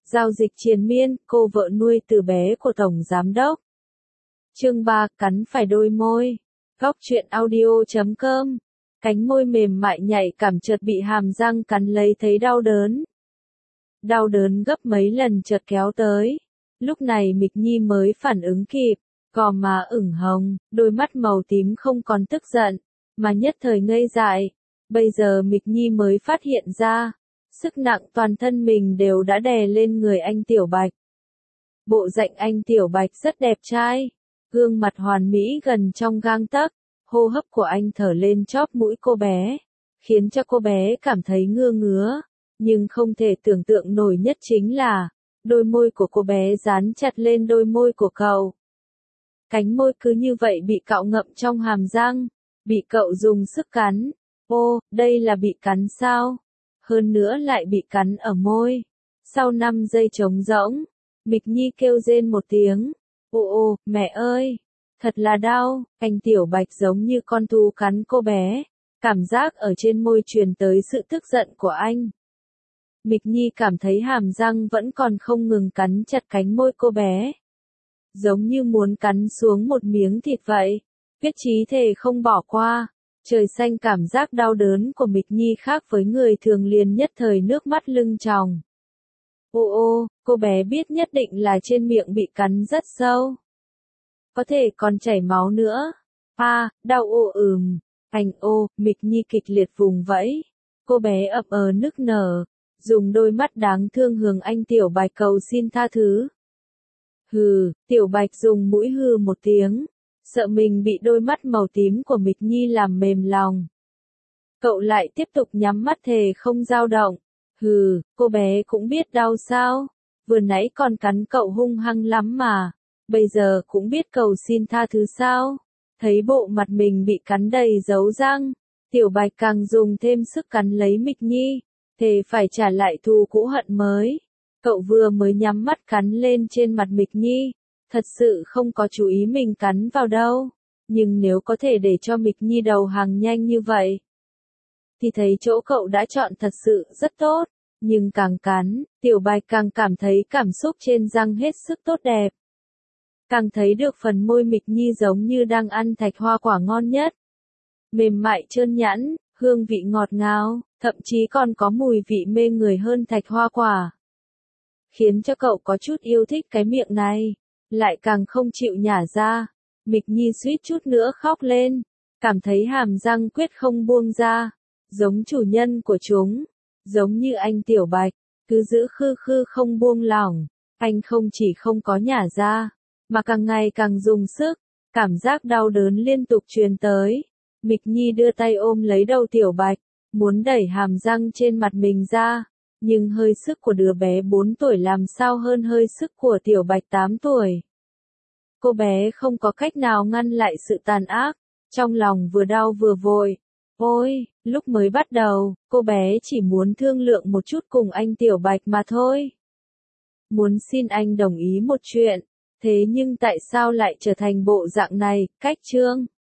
Giao dịch triền miên, cô vợ nuôi từ bé của Tổng Giám đốc. Chương 3, cắn phải đôi môi. Góc truyện audio.com. Cánh môi mềm mại nhạy cảm chợt bị hàm răng cắn lấy thấy đau đớn. Đau đớn gấp mấy lần chợt kéo tới. Lúc này Mịch Nhi mới phản ứng kịp, gò má ửng hồng, đôi mắt màu tím không còn tức giận, mà nhất thời ngây dại. Bây giờ Mịch Nhi mới phát hiện ra, sức nặng toàn thân mình đều đã đè lên người anh Tiểu Bạch. Bộ dạng anh Tiểu Bạch rất đẹp trai, gương mặt hoàn mỹ gần trong gang tấc, hô hấp của anh thở lên chóp mũi cô bé, khiến cho cô bé cảm thấy ngứa ngứa, nhưng không thể tưởng tượng nổi nhất chính là, đôi môi của cô bé dán chặt lên đôi môi của cậu. Cánh môi cứ như vậy bị cậu ngậm trong hàm răng, bị cậu dùng sức cắn. Ô, đây là bị cắn sao? Hơn nữa lại bị cắn ở môi. Sau 5 giây trống rỗng, Mịch Nhi kêu rên một tiếng. Ô, mẹ ơi! Thật là đau, anh Tiểu Bạch giống như con thú cắn cô bé. Cảm giác ở trên môi truyền tới sự tức giận của anh. Mịch Nhi cảm thấy hàm răng vẫn còn không ngừng cắn chặt cánh môi cô bé. Giống như muốn cắn xuống một miếng thịt vậy. Quyết chí thề không bỏ qua. Trời xanh cảm giác đau đớn của Mịch Nhi khác với người thường liền nhất thời nước mắt lưng tròng. Ô, cô bé biết nhất định là trên miệng bị cắn rất sâu. Có thể còn chảy máu nữa. Đau anh Mịch Nhi kịch liệt vùng vẫy. Cô bé ậm nức nở, dùng đôi mắt đáng thương hướng anh Tiểu Bạch cầu xin tha thứ. Hừ, Tiểu Bạch dùng mũi hừ một tiếng. Sợ mình bị đôi mắt màu tím của Mịch Nhi làm mềm lòng. Cậu lại tiếp tục nhắm mắt thề không dao động. Hừ, cô bé cũng biết đau sao? Vừa nãy còn cắn cậu hung hăng lắm mà. Bây giờ cũng biết cầu xin tha thứ sao? Thấy bộ mặt mình bị cắn đầy dấu răng. Tiểu Bạch càng dùng thêm sức cắn lấy Mịch Nhi. Thề phải trả lại thù cũ hận mới. Cậu vừa mới nhắm mắt cắn lên trên mặt Mịch Nhi. Thật sự không có chú ý mình cắn vào đâu, nhưng nếu có thể để cho Mịch Nhi đầu hàng nhanh như vậy, thì thấy chỗ cậu đã chọn thật sự rất tốt, nhưng càng cắn, Tiểu Bạch càng cảm thấy cảm xúc trên răng hết sức tốt đẹp. Càng thấy được phần môi Mịch Nhi giống như đang ăn thạch hoa quả ngon nhất. Mềm mại trơn nhẵn, hương vị ngọt ngào, thậm chí còn có mùi vị mê người hơn thạch hoa quả. Khiến cho cậu có chút yêu thích cái miệng này. Lại càng không chịu nhả ra. Mịch Nhi suýt chút nữa khóc lên, cảm thấy hàm răng quyết không buông ra, giống chủ nhân của chúng, giống như anh Tiểu Bạch, cứ giữ khư khư không buông lỏng. Anh không chỉ không có nhả ra, mà càng ngày càng dùng sức, cảm giác đau đớn liên tục truyền tới. Mịch Nhi đưa tay ôm lấy đầu Tiểu Bạch, muốn đẩy hàm răng trên mặt mình ra. Nhưng hơi sức của đứa bé 4 tuổi làm sao hơn hơi sức của Tiểu Bạch 8 tuổi. Cô bé không có cách nào ngăn lại sự tàn ác, trong lòng vừa đau vừa vội. Ôi, lúc mới bắt đầu, cô bé chỉ muốn thương lượng một chút cùng anh Tiểu Bạch mà thôi. Muốn xin anh đồng ý một chuyện, thế nhưng tại sao lại trở thành bộ dạng này, cách chương.